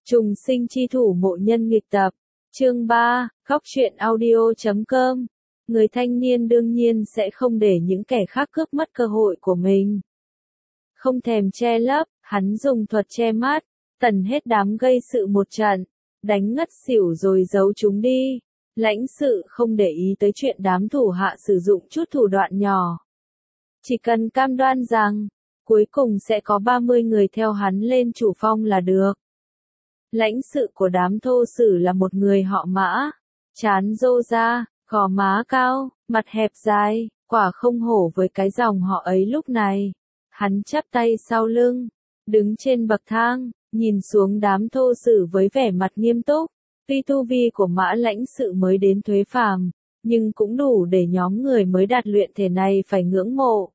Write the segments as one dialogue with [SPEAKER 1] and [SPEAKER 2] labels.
[SPEAKER 1] Trùng sinh chi thủ mộ nhân nghịch tập. Chương 3, Góc truyện audio.com. Người thanh niên đương nhiên sẽ không để những kẻ khác cướp mất cơ hội của mình. Không thèm che lấp, hắn dùng thuật che mắt, tần hết đám gây sự một trận, đánh ngất xỉu rồi giấu chúng đi. Lãnh sự không để ý tới chuyện đám thủ hạ sử dụng chút thủ đoạn nhỏ. Chỉ cần cam đoan rằng, cuối cùng sẽ có 30 người theo hắn lên chủ phong là được. Lãnh sự của đám thô sử là một người họ Mã, trán rô ra, gò má cao, mặt hẹp dài, quả không hổ với cái dòng họ ấy lúc này. Hắn chắp tay sau lưng, đứng trên bậc thang, nhìn xuống đám thô sử với vẻ mặt nghiêm túc. Tuy tu vi của Mã lãnh sự mới đến thuế phàm, nhưng cũng đủ để nhóm người mới đạt luyện thể này phải ngưỡng mộ.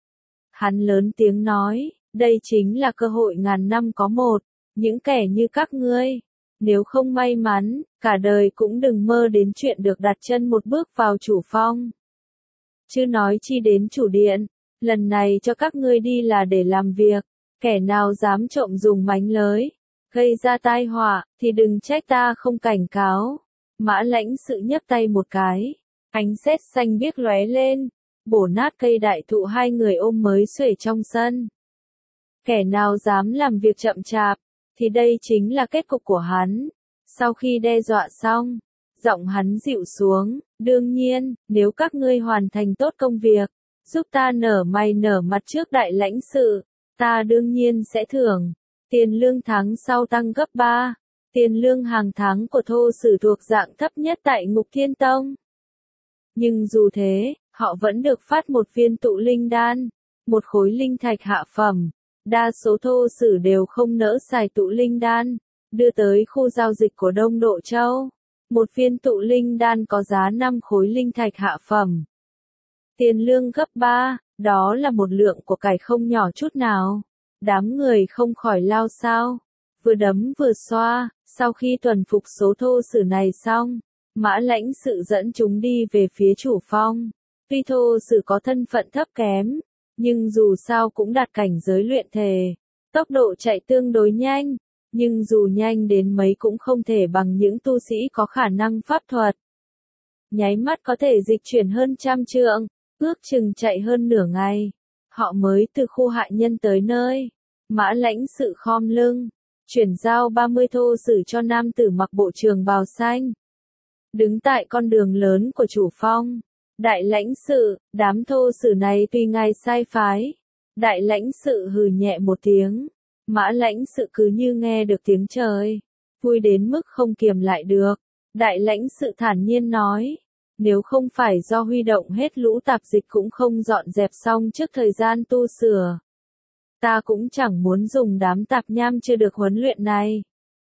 [SPEAKER 1] Hắn lớn tiếng nói, đây chính là cơ hội ngàn năm có một. Những kẻ như các ngươi, nếu không may mắn, cả đời cũng đừng mơ đến chuyện được đặt chân một bước vào chủ phong. Chứ nói chi đến chủ điện, lần này cho các ngươi đi là để làm việc, kẻ nào dám trộm dùng mánh lới, gây ra tai họa, thì đừng trách ta không cảnh cáo. Mã lãnh sự nhấc tay một cái, ánh sét xanh biếc lóe lên, bổ nát cây đại thụ hai người ôm mới xuể trong sân. Kẻ nào dám làm việc chậm chạp, thì đây chính là kết cục của hắn. Sau khi đe dọa xong, giọng hắn dịu xuống, đương nhiên, nếu các ngươi hoàn thành tốt công việc, giúp ta nở mày nở mặt trước đại lãnh sự, ta đương nhiên sẽ thưởng. Tiền lương tháng sau tăng gấp 3, tiền lương hàng tháng của thô sử thuộc dạng thấp nhất tại Ngục Thiên Tông. Nhưng dù thế, họ vẫn được phát một viên tụ linh đan, một khối linh thạch hạ phẩm. Đa số thô sử đều không nỡ xài tụ linh đan, đưa tới khu giao dịch của Đông Độ Châu. Một viên tụ linh đan có giá 5 khối linh thạch hạ phẩm. Tiền lương gấp 3, đó là một lượng của cải không nhỏ chút nào. Đám người không khỏi lao xao, vừa đấm vừa xoa. Sau khi tuần phục số thô sử này xong, Mã lãnh sự dẫn chúng đi về phía chủ phong. Tuy thô sử có thân phận thấp kém, nhưng dù sao cũng đạt cảnh giới luyện thể, tốc độ chạy tương đối nhanh, nhưng dù nhanh đến mấy cũng không thể bằng những tu sĩ có khả năng pháp thuật. Nháy mắt có thể dịch chuyển hơn 100 trượng, ước chừng chạy hơn nửa ngày, họ mới từ khu hại nhân tới nơi. Mã lãnh sự khom lưng, chuyển giao 30 thô sử cho nam tử mặc bộ trường bào xanh. Đứng tại con đường lớn của chủ phong. Đại lãnh sự, đám thô sử này tuy ngài sai phái. Đại lãnh sự hừ nhẹ một tiếng. Mã lãnh sự cứ như nghe được tiếng trời. Vui đến mức không kiềm lại được. Đại lãnh sự thản nhiên nói. Nếu không phải do huy động hết lũ tạp dịch cũng không dọn dẹp xong trước thời gian tu sửa, ta cũng chẳng muốn dùng đám tạp nham chưa được huấn luyện này.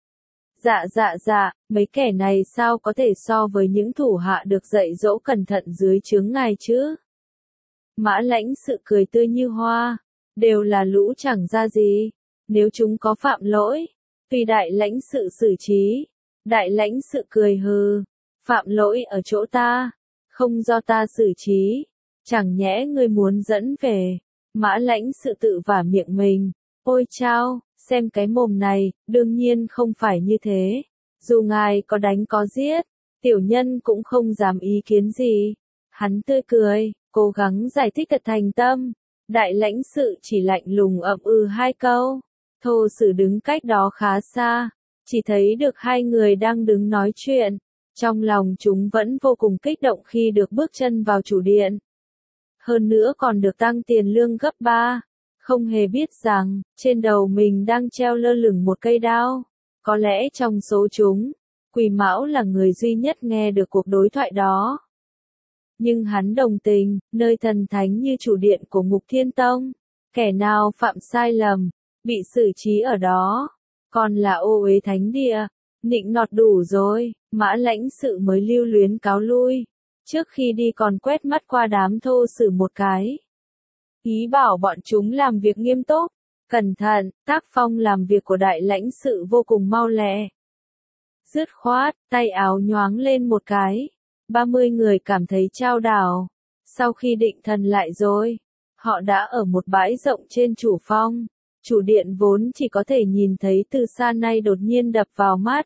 [SPEAKER 1] Dạ, mấy kẻ này sao có thể so với những thủ hạ được dạy dỗ cẩn thận dưới trướng ngài chứ? Mã lãnh sự cười tươi như hoa, đều là lũ chẳng ra gì, nếu chúng có phạm lỗi, tùy đại lãnh sự xử trí. Đại lãnh sự cười hừ, phạm lỗi ở chỗ ta, không do ta xử trí, chẳng nhẽ ngươi muốn dẫn về. Mã lãnh sự tự vả miệng mình, ôi chao. Xem cái mồm này, đương nhiên không phải như thế. Dù ngài có đánh có giết, tiểu nhân cũng không dám ý kiến gì. Hắn tươi cười, cố gắng giải thích thật thành tâm. Đại lãnh sự chỉ lạnh lùng ậm ừ hai câu. Thô sử đứng cách đó khá xa, chỉ thấy được hai người đang đứng nói chuyện. Trong lòng chúng vẫn vô cùng kích động khi được bước chân vào chủ điện. Hơn nữa còn được tăng tiền lương gấp 3. Không hề biết rằng, trên đầu mình đang treo lơ lửng một cây đao. Có lẽ trong số chúng, Quỳ Mão là người duy nhất nghe được cuộc đối thoại đó. Nhưng hắn đồng tình, nơi thần thánh như chủ điện của Ngục Thiên Tông, kẻ nào phạm sai lầm, bị xử trí ở đó, còn là ô uế thánh địa, nịnh nọt đủ rồi. Mã lãnh sự mới lưu luyến cáo lui, trước khi đi còn quét mắt qua đám thô sử một cái. Ý bảo bọn chúng làm việc nghiêm túc, cẩn thận. Tác phong làm việc của đại lãnh sự vô cùng mau lẹ, dứt khoát, tay áo nhoáng lên một cái. 30 người cảm thấy chao đảo. Sau khi định thần lại rồi, họ đã ở một bãi rộng trên chủ phong. chủ điện vốn chỉ có thể nhìn thấy từ xa nay đột nhiên đập vào mắt.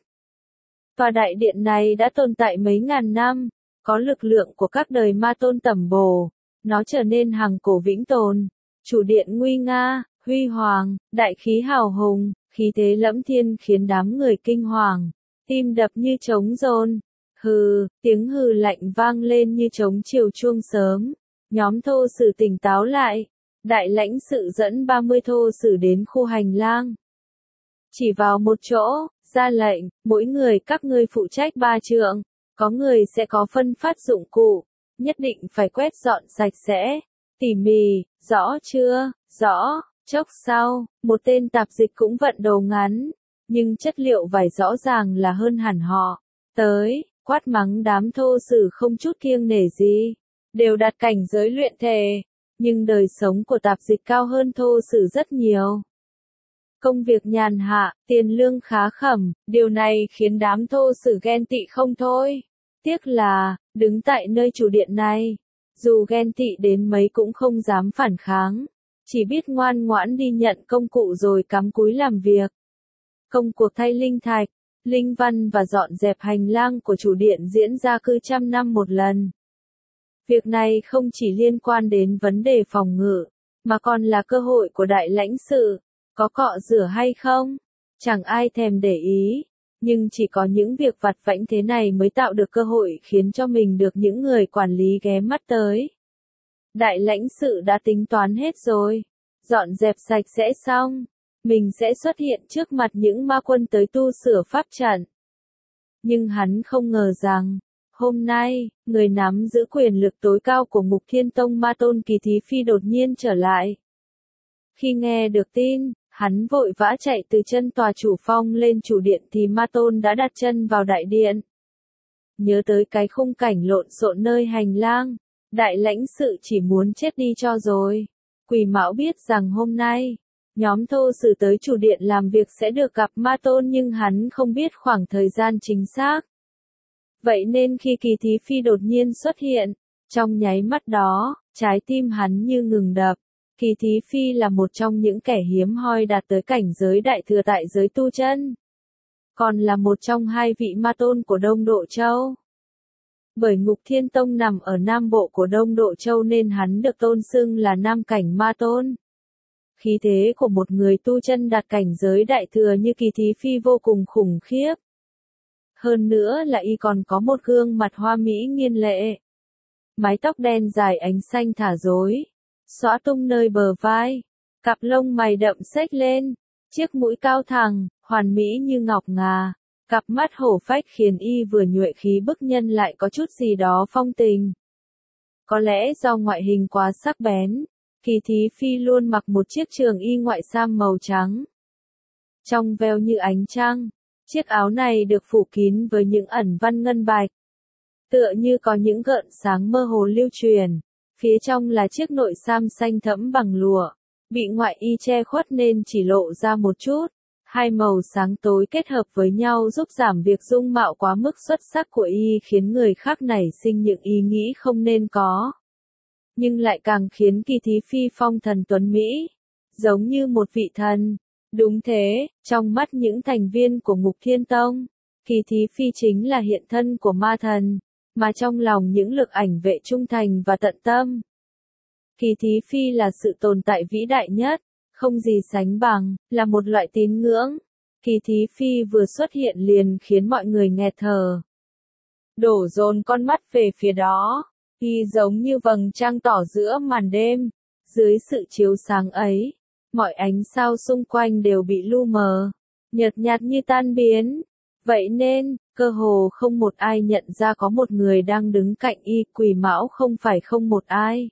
[SPEAKER 1] Tòa đại điện này đã tồn tại mấy ngàn năm, có lực lượng của các đời ma tôn tẩm bổ, nó trở nên hằng cổ vĩnh tồn. Chủ điện nguy nga, huy hoàng, đại khí hào hùng, khí thế lẫm thiên khiến đám người kinh hoàng, tim đập như trống rôn. Hừ, tiếng hừ lạnh vang lên như trống chiều chuông sớm. Nhóm thô sử tỉnh táo lại. Đại lãnh sự dẫn 30 thô sử đến khu hành lang. Chỉ vào một chỗ, ra lệnh, mỗi người các ngươi phụ trách 3 trượng. Có người sẽ có phân phát dụng cụ, nhất định phải quét dọn sạch sẽ, tỉ mỉ, rõ chưa, rõ. Chốc sau, một tên tạp dịch cũng vận đồ ngắn, nhưng chất liệu vải rõ ràng là hơn hẳn họ. Tới, quát mắng đám thô sử không chút kiêng nể gì, đều đạt cảnh giới luyện thể, nhưng đời sống của tạp dịch cao hơn thô sử rất nhiều. Công việc nhàn hạ, tiền lương khá khẩm, điều này khiến đám thô sử ghen tị không thôi. Tiếc là, đứng tại nơi chủ điện này, dù ghen tị đến mấy cũng không dám phản kháng, chỉ biết ngoan ngoãn đi nhận công cụ rồi cắm cúi làm việc. Công cuộc thay linh thạch, linh văn và dọn dẹp hành lang của chủ điện diễn ra cứ trăm năm một lần. Việc này không chỉ liên quan đến vấn đề phòng ngự, mà còn là cơ hội của đại lãnh sự. Có cọ rửa hay không? Chẳng ai thèm để ý, nhưng chỉ có những việc vặt vãnh thế này mới tạo được cơ hội khiến cho mình được những người quản lý ghé mắt tới. Đại lãnh sự đã tính toán hết rồi, dọn dẹp sạch sẽ xong, mình sẽ xuất hiện trước mặt những ma quân tới tu sửa pháp trận. Nhưng hắn không ngờ rằng, hôm nay, người nắm giữ quyền lực tối cao của Ngục Thiên Tông Ma Tôn Kỳ Thí Phi đột nhiên trở lại. Khi nghe được tin, hắn vội vã chạy từ chân tòa chủ phong lên chủ điện thì Ma Tôn đã đặt chân vào đại điện. Nhớ tới cái khung cảnh lộn xộn nơi hành lang, đại lãnh sự chỉ muốn chết đi cho rồi. Quỷ Mão biết rằng hôm nay, nhóm thô sử tới chủ điện làm việc sẽ được gặp Ma Tôn nhưng hắn không biết khoảng thời gian chính xác. Vậy nên khi Kỳ Thí Phi đột nhiên xuất hiện, trong nháy mắt đó, trái tim hắn như ngừng đập. Kỳ Thí Phi là một trong những kẻ hiếm hoi đạt tới cảnh giới đại thừa tại giới tu chân. Còn là một trong 2 vị ma tôn của Đông Độ Châu. Bởi Ngục Thiên Tông nằm ở nam bộ của Đông Độ Châu nên hắn được tôn xưng là Nam Cảnh Ma Tôn. Khí thế của một người tu chân đạt cảnh giới đại thừa như Kỳ Thí Phi vô cùng khủng khiếp. Hơn nữa là y còn có một gương mặt hoa mỹ nghiên lệ. Mái tóc đen dài ánh xanh thả rối, xõa tung nơi bờ vai, cặp lông mày đậm xếch lên, chiếc mũi cao thẳng, hoàn mỹ như ngọc ngà, cặp mắt hổ phách khiến y vừa nhuệ khí bức nhân lại có chút gì đó phong tình. Có lẽ do ngoại hình quá sắc bén, Kỳ Thí Phi luôn mặc một chiếc trường y ngoại sam màu trắng. Trong veo như ánh trăng, chiếc áo này được phủ kín với những ẩn văn ngân bạch. Tựa như có những gợn sáng mơ hồ lưu truyền. Phía trong là chiếc nội sam xanh thẫm bằng lụa, bị ngoại y che khuất nên chỉ lộ ra một chút. 2 màu sáng tối kết hợp với nhau giúp giảm việc dung mạo quá mức xuất sắc của y khiến người khác nảy sinh những ý nghĩ không nên có. Nhưng lại càng khiến Kỳ Thí Phi phong thần tuấn Mỹ, giống như một vị thần. Đúng thế, trong mắt những thành viên của Ngục Thiên Tông, Kỳ Thí Phi chính là hiện thân của ma thần. Mà trong lòng những lực ảnh vệ trung thành và tận tâm. Kỳ Thí Phi là sự tồn tại vĩ đại nhất, không gì sánh bằng, là một loại tín ngưỡng. Kỳ Thí Phi vừa xuất hiện liền khiến mọi người nghẹt thở. Đổ dồn con mắt về phía đó, y giống như vầng trăng tỏ giữa màn đêm. Dưới sự chiếu sáng ấy, mọi ánh sao xung quanh đều bị lu mờ, nhợt nhạt như tan biến. Vậy nên, cơ hồ không một ai nhận ra có một người đang đứng cạnh y. Quỷ Mão không phải không một ai.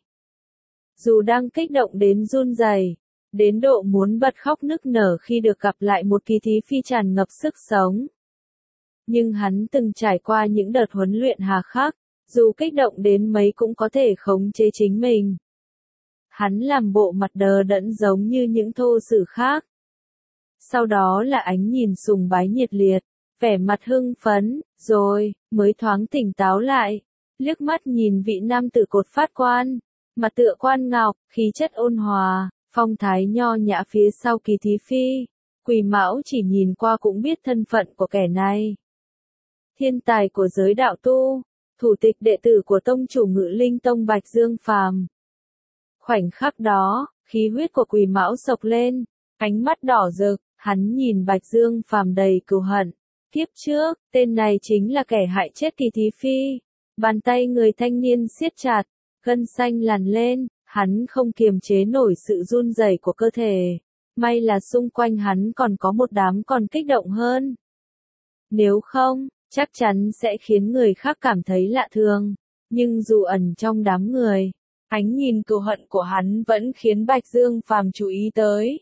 [SPEAKER 1] Dù đang kích động đến run rẩy, đến độ muốn bật khóc nức nở khi được gặp lại một Kỳ Thí Phi tràn ngập sức sống. Nhưng hắn từng trải qua những đợt huấn luyện hà khắc, dù kích động đến mấy cũng có thể khống chế chính mình. Hắn làm bộ mặt đờ đẫn giống như những thô sử khác. Sau đó là ánh nhìn sùng bái nhiệt liệt. Vẻ mặt hưng phấn, rồi, mới thoáng tỉnh táo lại, liếc mắt nhìn vị nam tử cột phát quan, mặt tựa quan ngọc, khí chất ôn hòa, phong thái nho nhã phía sau Kỳ Thí Phi. Quỳ Mão chỉ nhìn qua cũng biết thân phận của kẻ này. Thiên tài của giới đạo tu, thủ tịch đệ tử của tông chủ Ngự Linh Tông Bạch Dương Phàm. Khoảnh khắc đó, khí huyết của Quỳ Mão sộc lên, ánh mắt đỏ rực, hắn nhìn Bạch Dương Phàm đầy cừu hận. Kiếp trước, tên này chính là kẻ hại chết Kỳ Thí Phi. Bàn tay người thanh niên siết chặt, gân xanh lằn lên, hắn không kiềm chế nổi sự run rẩy của cơ thể. May là xung quanh hắn còn có một đám còn kích động hơn. Nếu không, chắc chắn sẽ khiến người khác cảm thấy lạ thường. Nhưng dù ẩn trong đám người, ánh nhìn cừu hận của hắn vẫn khiến Bạch Dương Phàm chú ý tới.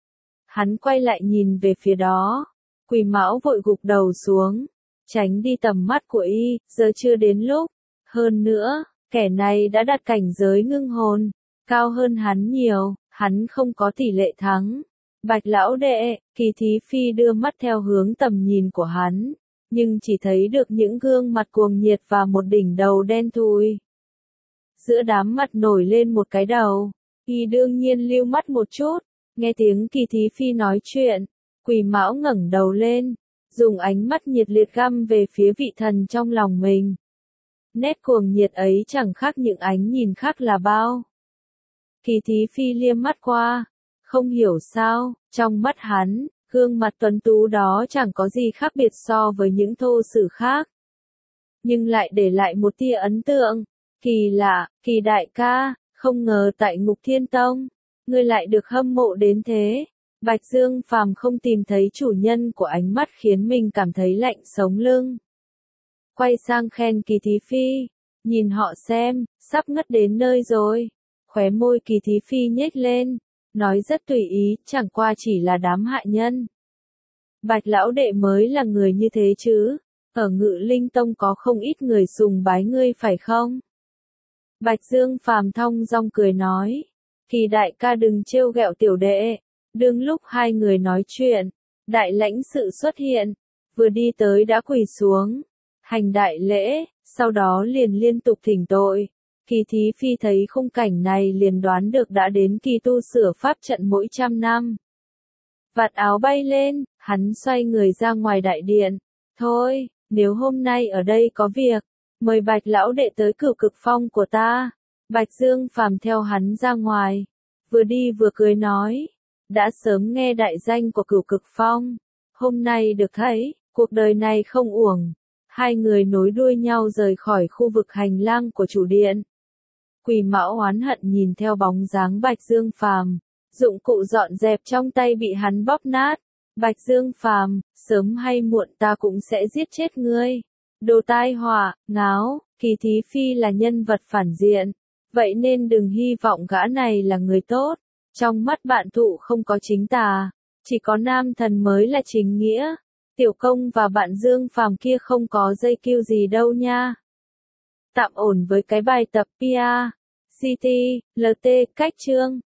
[SPEAKER 1] Hắn quay lại nhìn về phía đó. Quỳ Mão vội gục đầu xuống, tránh đi tầm mắt của y, giờ chưa đến lúc. Hơn nữa, kẻ này đã đạt cảnh giới ngưng hồn, cao hơn hắn nhiều, hắn không có tỷ lệ thắng. Bạch lão đệ, Kỳ Thí Phi đưa mắt theo hướng tầm nhìn của hắn, nhưng chỉ thấy được những gương mặt cuồng nhiệt và một đỉnh đầu đen thui. Giữa đám mặt nổi lên một cái đầu, y đương nhiên lưu mắt một chút, nghe tiếng Kỳ Thí Phi nói chuyện. Quỳ Mão ngẩng đầu lên, dùng ánh mắt nhiệt liệt găm về phía vị thần trong lòng mình. Nét cuồng nhiệt ấy chẳng khác những ánh nhìn khác là bao. Kỳ Thí Phi liếc mắt qua, không hiểu sao, trong mắt hắn, gương mặt tuấn tú đó chẳng có gì khác biệt so với những thô sử khác. Nhưng lại để lại một tia ấn tượng. Kỳ lạ, Kỳ đại ca, không ngờ tại Ngục Thiên Tông, ngươi lại được hâm mộ đến thế. Bạch Dương Phàm không tìm thấy chủ nhân của ánh mắt khiến mình cảm thấy lạnh sống lưng. Quay sang khen Kỳ Thí Phi, nhìn họ xem, sắp ngất đến nơi rồi. Khóe môi Kỳ Thí Phi nhếch lên, nói rất tùy ý, chẳng qua chỉ là đám hạ nhân. Bạch lão đệ mới là người như thế chứ, ở Ngự Linh Tông có không ít người sùng bái ngươi phải không? Bạch Dương Phàm thong dong cười nói, Kỳ đại ca đừng trêu ghẹo tiểu đệ. Đương lúc hai người nói chuyện, đại lãnh sự xuất hiện, vừa đi tới đã quỳ xuống, hành đại lễ, sau đó liền liên tục thỉnh tội. Kỳ Thí Phi thấy khung cảnh này liền đoán được đã đến kỳ tu sửa pháp trận mỗi 100 năm. Vạt áo bay lên, hắn xoay người ra ngoài đại điện. Thôi, nếu hôm nay ở đây có việc, mời Bạch lão đệ tới Cửu Cực Phong của ta. Bạch Dương Phàm theo hắn ra ngoài, vừa đi vừa cười nói. Đã sớm nghe đại danh của Cửu Cực Phong, hôm nay được thấy, cuộc đời này không uổng. Hai người nối đuôi nhau rời khỏi khu vực hành lang của chủ điện. Quỳ Mão oán hận nhìn theo bóng dáng Bạch Dương Phàm, dụng cụ dọn dẹp trong tay bị hắn bóp nát. Bạch Dương Phàm, sớm hay muộn ta cũng sẽ giết chết ngươi. Đồ tai họa, ngáo, Kỳ Thí Phi là nhân vật phản diện, vậy nên đừng hy vọng gã này là người tốt. Trong mắt bạn thụ không có chính tà, chỉ có nam thần mới là chính nghĩa. Tiểu Công và bạn Dương Phàm kia không có dây kiêu gì đâu nha. Tạm ổn với cái bài tập PA, CT, LT, cách chương.